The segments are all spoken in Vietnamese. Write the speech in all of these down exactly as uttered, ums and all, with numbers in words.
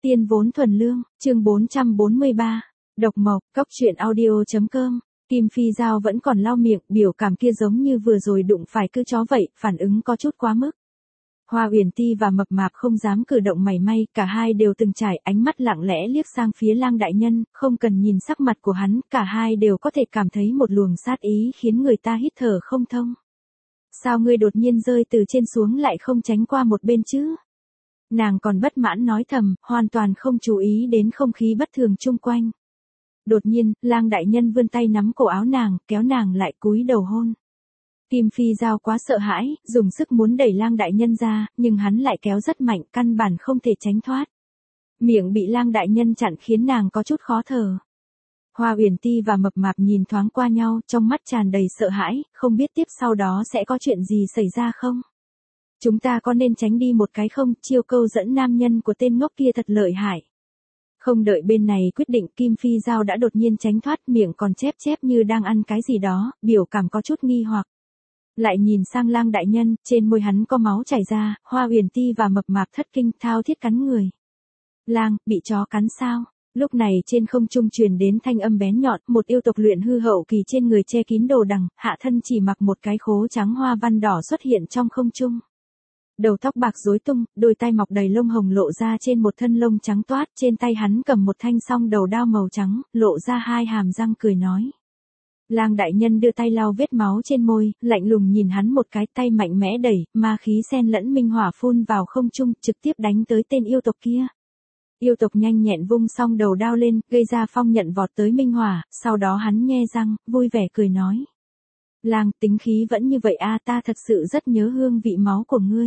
Tiên vốn thuần lương, chương bốn trăm bốn mươi ba. Độc mộc, cốc truyện audio.com. Kim Phi Giao vẫn còn lau miệng, biểu cảm kia giống như vừa rồi đụng phải cứ chó vậy, phản ứng có chút quá mức. Hoa Uyển Ti và Mập Mạp không dám cử động mảy may, cả hai đều từng trải, ánh mắt lặng lẽ liếc sang phía Lang đại nhân, không cần nhìn sắc mặt của hắn, cả hai đều có thể cảm thấy một luồng sát ý khiến người ta hít thở không thông. Sao ngươi đột nhiên rơi từ trên xuống lại không tránh qua một bên chứ? Nàng còn bất mãn nói thầm, hoàn toàn không chú ý đến không khí bất thường chung quanh. Đột nhiên, Lang đại nhân vươn tay nắm cổ áo nàng, kéo nàng lại cúi đầu hôn. Kim Phi Giao quá sợ hãi, dùng sức muốn đẩy Lang đại nhân ra, nhưng hắn lại kéo rất mạnh, căn bản không thể tránh thoát. Miệng bị Lang đại nhân chặn khiến nàng có chút khó thở. Hoa Uyển Ti và Mập Mạp nhìn thoáng qua nhau, trong mắt tràn đầy sợ hãi, không biết tiếp sau đó sẽ có chuyện gì xảy ra không? Chúng ta có nên tránh đi một cái không? Chiêu câu dẫn nam nhân của tên ngốc kia thật lợi hại. Không đợi bên này quyết định, Kim Phi Giao đã đột nhiên tránh thoát, miệng còn chép chép như đang ăn cái gì đó, biểu cảm có chút nghi hoặc. Lại nhìn sang Lang đại nhân, trên môi hắn có máu chảy ra, Hoa Uyển Ti và Mập Mạp thất kinh, thao thiết cắn người. Lang, bị chó cắn sao? Lúc này trên không trung truyền đến thanh âm bén nhọn, một yêu tộc luyện hư hậu kỳ trên người che kín đồ đằng, hạ thân chỉ mặc một cái khố trắng hoa văn đỏ xuất hiện trong không trung. Đầu tóc bạc rối tung, đôi tay mọc đầy lông hồng lộ ra trên một thân lông trắng toát, trên tay hắn cầm một thanh song đầu đao màu trắng, lộ ra hai hàm răng cười nói. Lang đại nhân đưa tay lau vết máu trên môi, lạnh lùng nhìn hắn một cái, tay mạnh mẽ đẩy, ma khí xen lẫn minh hỏa phun vào không trung, trực tiếp đánh tới tên yêu tộc kia. Yêu tộc nhanh nhẹn vung song đầu đao lên, gây ra phong nhận vọt tới minh hỏa, sau đó hắn nhe răng, vui vẻ cười nói. Lang, tính khí vẫn như vậy a, ta thật sự rất nhớ hương vị máu của ngươi.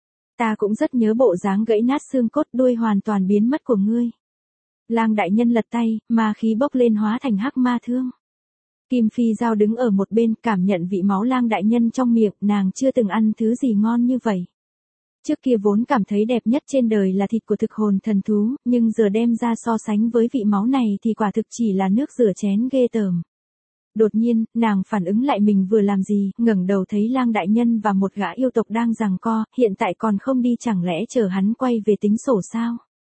Ta cũng rất nhớ bộ dáng gãy nát xương cốt, đuôi hoàn toàn biến mất của ngươi. Lang đại nhân lật tay, ma khí bốc lên hóa thành hắc ma thương. Kim Phi Giao đứng ở một bên, cảm nhận vị máu Lang đại nhân trong miệng, nàng chưa từng ăn thứ gì ngon như vậy. Trước kia vốn cảm thấy đẹp nhất trên đời là thịt của thực hồn thần thú, nhưng giờ đem ra so sánh với vị máu này thì quả thực chỉ là nước rửa chén ghê tởm. Đột nhiên, nàng phản ứng lại mình vừa làm gì, ngẩng đầu thấy Lang đại nhân và một gã yêu tộc đang giằng co, hiện tại còn không đi, chẳng lẽ chờ hắn quay về tính sổ sao?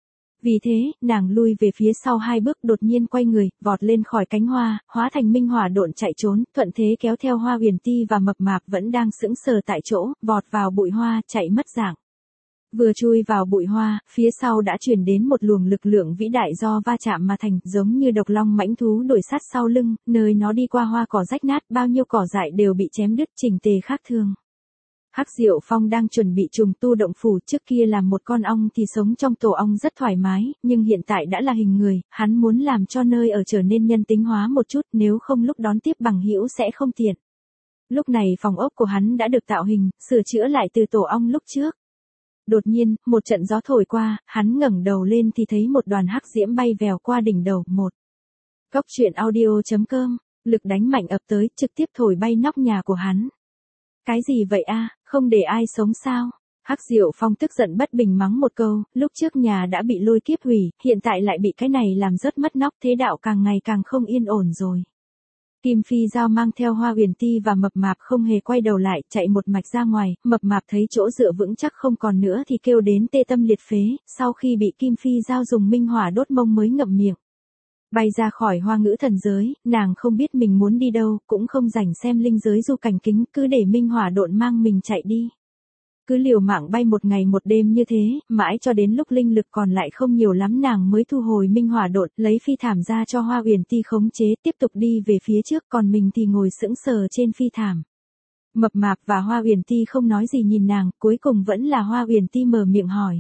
Vì thế, nàng lui về phía sau hai bước, đột nhiên quay người, vọt lên khỏi cánh hoa, hóa thành minh hỏa độn chạy trốn, thuận thế kéo theo Hoa Uyển Ti và Mập Mạp vẫn đang sững sờ tại chỗ, vọt vào bụi hoa, chạy mất dạng. Vừa chui vào bụi hoa, phía sau đã truyền đến một luồng lực lượng vĩ đại do va chạm mà thành, giống như độc long mãnh thú đuổi sát sau lưng, nơi nó đi qua hoa cỏ rách nát, bao nhiêu cỏ dại đều bị chém đứt chỉnh tề khác thường. Hắc Diệu Phong đang chuẩn bị trùng tu động phủ, trước kia làm một con ong thì sống trong tổ ong rất thoải mái, nhưng hiện tại đã là hình người, hắn muốn làm cho nơi ở trở nên nhân tính hóa một chút, nếu không lúc đón tiếp bằng hữu sẽ không tiện. Lúc này phòng ốc của hắn đã được tạo hình, sửa chữa lại từ tổ ong lúc trước. Đột nhiên, một trận gió thổi qua, hắn ngẩng đầu lên thì thấy một đoàn hắc diễm bay vèo qua đỉnh đầu. Một. Cốc truyện audio.com, lực đánh mạnh ập tới, trực tiếp thổi bay nóc nhà của hắn. Cái gì vậy a, không để ai sống sao? Hắc Diệu Phong tức giận bất bình mắng một câu, lúc trước nhà đã bị lôi kiếp hủy, hiện tại lại bị cái này làm rớt mất nóc, thế đạo càng ngày càng không yên ổn rồi. Kim Phi Giao mang theo Hoa Uyển Ti và Mập Mạp không hề quay đầu lại, chạy một mạch ra ngoài, Mập Mạp thấy chỗ dựa vững chắc không còn nữa thì kêu đến tê tâm liệt phế, sau khi bị Kim Phi Giao dùng minh hỏa đốt mông mới ngậm miệng. Bay ra khỏi Hoa Ngữ thần giới, nàng không biết mình muốn đi đâu, cũng không rảnh xem linh giới du cảnh kính, cứ để minh hỏa độn mang mình chạy đi. Cứ liều mạng bay một ngày một đêm như thế, mãi cho đến lúc linh lực còn lại không nhiều lắm nàng mới thu hồi minh hỏa độn, lấy phi thảm ra cho Hoa Uyển Ti khống chế, tiếp tục đi về phía trước, còn mình thì ngồi sững sờ trên phi thảm. Mập Mạp và Hoa Uyển Ti không nói gì nhìn nàng, cuối cùng vẫn là Hoa Uyển Ti mở miệng hỏi.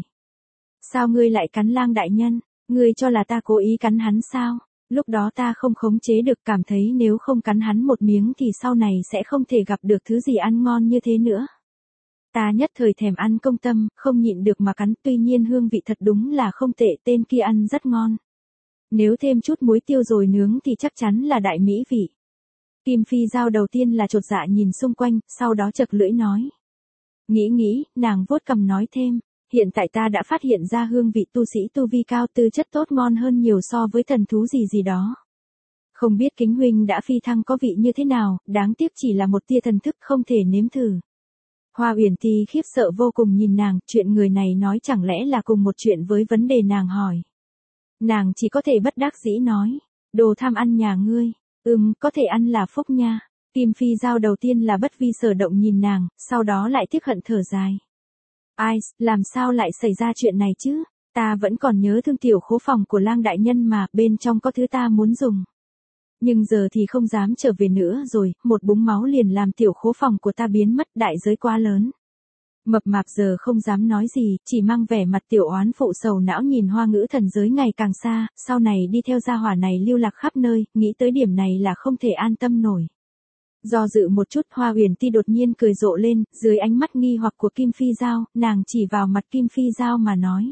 Sao ngươi lại cắn Lang đại nhân? Ngươi cho là ta cố ý cắn hắn sao? Lúc đó ta không khống chế được, cảm thấy nếu không cắn hắn một miếng thì sau này sẽ không thể gặp được thứ gì ăn ngon như thế nữa. Ta nhất thời thèm ăn công tâm, không nhịn được mà cắn, tuy nhiên hương vị thật đúng là không tệ, tên kia ăn rất ngon. Nếu thêm chút muối tiêu rồi nướng thì chắc chắn là đại mỹ vị. Kim Phi Giao đầu tiên là chột dạ nhìn xung quanh, sau đó chật lưỡi nói. Nghĩ nghĩ, nàng vuốt cằm nói thêm. Hiện tại ta đã phát hiện ra hương vị tu sĩ tu vi cao, tư chất tốt ngon hơn nhiều so với thần thú gì gì đó. Không biết Kính huynh đã phi thăng có vị như thế nào, đáng tiếc chỉ là một tia thần thức không thể nếm thử. Hoa Uyển Ti khiếp sợ vô cùng nhìn nàng, chuyện người này nói chẳng lẽ là cùng một chuyện với vấn đề nàng hỏi. Nàng chỉ có thể bất đắc dĩ nói, đồ tham ăn nhà ngươi, ừm, có thể ăn là phúc nha. Kim Phi Giao đầu tiên là bất vi sở động nhìn nàng, sau đó lại tiếc hận thở dài. Ai, làm sao lại xảy ra chuyện này chứ? Ta vẫn còn nhớ thương tiểu khố phòng của Lang đại nhân mà, bên trong có thứ ta muốn dùng. Nhưng giờ thì không dám trở về nữa rồi, một búng máu liền làm tiểu khố phòng của ta biến mất, đại giới quá lớn. Mập mạp giờ không dám nói gì, chỉ mang vẻ mặt tiểu oán phụ sầu não nhìn Hoa Ngữ thần giới ngày càng xa, sau này đi theo gia hỏa này lưu lạc khắp nơi, nghĩ tới điểm này là không thể an tâm nổi. Do dự một chút, Hoa Uyển Ti đột nhiên cười rộ lên, dưới ánh mắt nghi hoặc của Kim Phi Giao, nàng chỉ vào mặt Kim Phi Giao mà nói.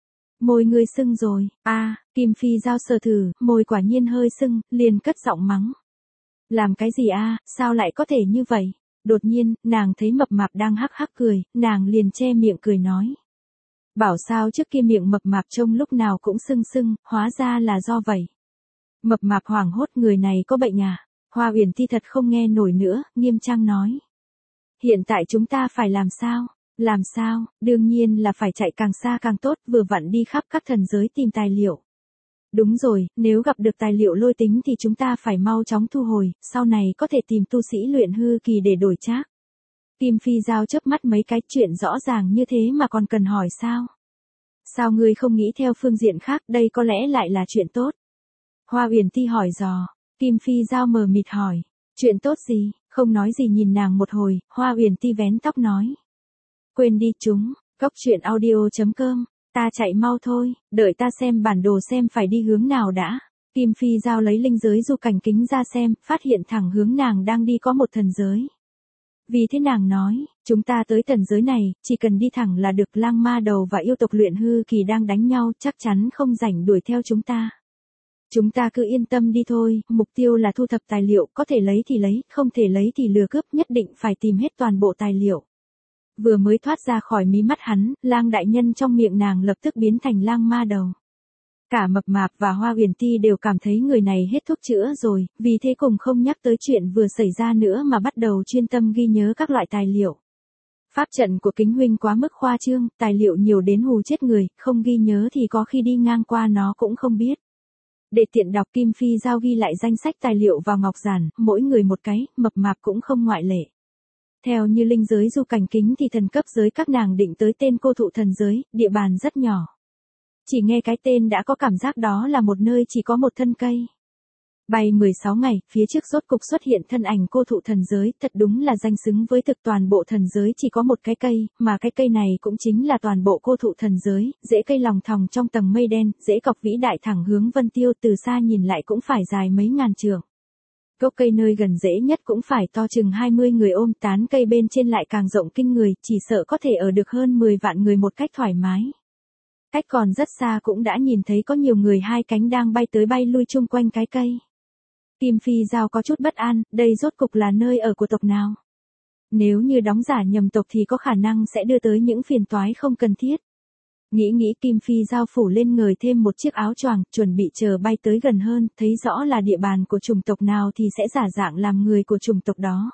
Môi ngươi sưng rồi, a à, Kim Phi Giao sờ thử, môi quả nhiên hơi sưng, liền cất giọng mắng. Làm cái gì a à, sao lại có thể như vậy? Đột nhiên, nàng thấy mập mạp đang hắc hắc cười, nàng liền che miệng cười nói. Bảo sao trước kia miệng mập mạp trông lúc nào cũng sưng sưng, hóa ra là do vậy. Mập mạp hoảng hốt, người này có bệnh à? Hoa Uyển Ti thật không nghe nổi nữa, nghiêm trang nói. Hiện tại chúng ta phải làm sao? Làm sao? Đương nhiên là phải chạy càng xa càng tốt, vừa vặn đi khắp các thần giới tìm tài liệu. Đúng rồi, nếu gặp được tài liệu lôi tính thì chúng ta phải mau chóng thu hồi, sau này có thể tìm tu sĩ luyện hư kỳ để đổi trác. Kim Phi Giao chớp mắt mấy cái, chuyện rõ ràng như thế mà còn cần hỏi sao? Sao ngươi không nghĩ theo phương diện khác, đây có lẽ lại là chuyện tốt? Hoa Uyển Ti hỏi dò. Kim Phi Giao mờ mịt hỏi, chuyện tốt gì? Không nói gì nhìn nàng một hồi, Hoa Uyển Ti vén tóc nói. Quên đi chúng, cốc truyện audio chấm com, ta chạy mau thôi, đợi ta xem bản đồ xem phải đi hướng nào đã. Kim Phi Giao lấy linh giới du cảnh kính ra xem, phát hiện thẳng hướng nàng đang đi có một thần giới. Vì thế nàng nói, chúng ta tới thần giới này, chỉ cần đi thẳng là được, Lang ma đầu và yêu tộc luyện hư kỳ đang đánh nhau, chắc chắn không rảnh đuổi theo chúng ta. Chúng ta cứ yên tâm đi thôi, mục tiêu là thu thập tài liệu, có thể lấy thì lấy, không thể lấy thì lừa cướp, nhất định phải tìm hết toàn bộ tài liệu. Vừa mới thoát ra khỏi mí mắt hắn, Lang đại nhân trong miệng nàng lập tức biến thành lang ma đầu. Cả mập mạp và Hoa Uyển Ti đều cảm thấy người này hết thuốc chữa rồi, vì thế cùng không nhắc tới chuyện vừa xảy ra nữa mà bắt đầu chuyên tâm ghi nhớ các loại tài liệu. Pháp trận của Kính huynh quá mức khoa trương, tài liệu nhiều đến hù chết người, không ghi nhớ thì có khi đi ngang qua nó cũng không biết. Để tiện đọc, Kim Phi Giao ghi lại danh sách tài liệu vào ngọc giản, mỗi người một cái, mập mạp cũng không ngoại lệ. Theo như linh giới du cảnh kính thì thần cấp giới các nàng định tới tên cô thụ thần giới, địa bàn rất nhỏ. Chỉ nghe cái tên đã có cảm giác đó là một nơi chỉ có một thân cây. Bay mười sáu ngày, phía trước rốt cục xuất hiện thân ảnh cô thụ thần giới, thật đúng là danh xứng với thực, toàn bộ thần giới chỉ có một cái cây, mà cái cây này cũng chính là toàn bộ cô thụ thần giới, rễ cây lòng thòng trong tầng mây đen, rễ cọc vĩ đại thẳng hướng vân tiêu, từ xa nhìn lại cũng phải dài mấy ngàn trượng. Gốc cây nơi gần rễ nhất cũng phải to chừng hai mươi người ôm, tán cây bên trên lại càng rộng kinh người, chỉ sợ có thể ở được hơn mười vạn người một cách thoải mái. Cách còn rất xa cũng đã nhìn thấy có nhiều người hai cánh đang bay tới bay lui chung quanh cái cây. Kim Phi Giao có chút bất an, đây rốt cục là nơi ở của tộc nào? Nếu như đóng giả nhầm tộc thì có khả năng sẽ đưa tới những phiền toái không cần thiết. Nghĩ nghĩ Kim Phi Giao phủ lên người thêm một chiếc áo choàng, chuẩn bị chờ bay tới gần hơn, thấy rõ là địa bàn của chủng tộc nào thì sẽ giả dạng làm người của chủng tộc đó.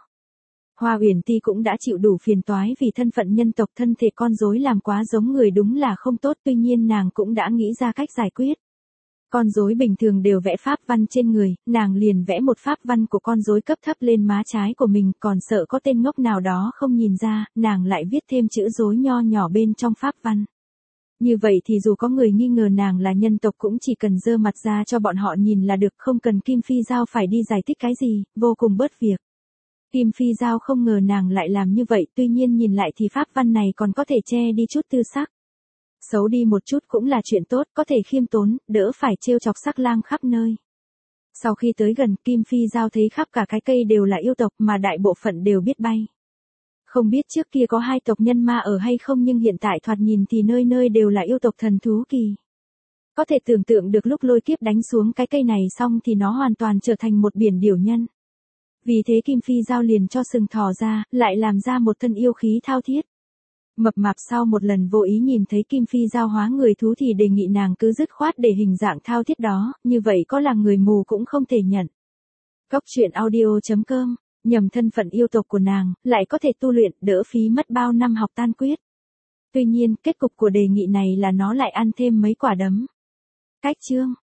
Hoa Uyển Ti cũng đã chịu đủ phiền toái vì thân phận nhân tộc, thân thể con rối làm quá giống người đúng là không tốt, tuy nhiên nàng cũng đã nghĩ ra cách giải quyết. Con rối bình thường đều vẽ pháp văn trên người, nàng liền vẽ một pháp văn của con rối cấp thấp lên má trái của mình, còn sợ có tên ngốc nào đó không nhìn ra, nàng lại viết thêm chữ rối nho nhỏ bên trong pháp văn. Như vậy thì dù có người nghi ngờ nàng là nhân tộc cũng chỉ cần giơ mặt ra cho bọn họ nhìn là được, không cần Kim Phi Giao phải đi giải thích cái gì, vô cùng bớt việc. Kim Phi Giao không ngờ nàng lại làm như vậy, tuy nhiên nhìn lại thì pháp văn này còn có thể che đi chút tư sắc. Xấu đi một chút cũng là chuyện tốt, có thể khiêm tốn, đỡ phải trêu chọc sắc lang khắp nơi. Sau khi tới gần, Kim Phi Giao thấy khắp cả cái cây đều là yêu tộc mà đại bộ phận đều biết bay. Không biết trước kia có hai tộc nhân ma ở hay không, nhưng hiện tại thoạt nhìn thì nơi nơi đều là yêu tộc thần thú kỳ. Có thể tưởng tượng được lúc lôi kiếp đánh xuống cái cây này xong thì nó hoàn toàn trở thành một biển điểu nhân. Vì thế Kim Phi Giao liền cho sừng thò ra, lại làm ra một thân yêu khí thao thiết. Mập mạp sau một lần vô ý nhìn thấy Kim Phi Giao hóa người thú thì đề nghị nàng cứ dứt khoát để hình dạng thao thiết đó, như vậy có là người mù cũng không thể nhận. Cốc truyện audio chấm com nhầm thân phận yêu tộc của nàng, lại có thể tu luyện, đỡ phí mất bao năm học tan quyết. Tuy nhiên, kết cục của đề nghị này là nó lại ăn thêm mấy quả đấm. Cách chương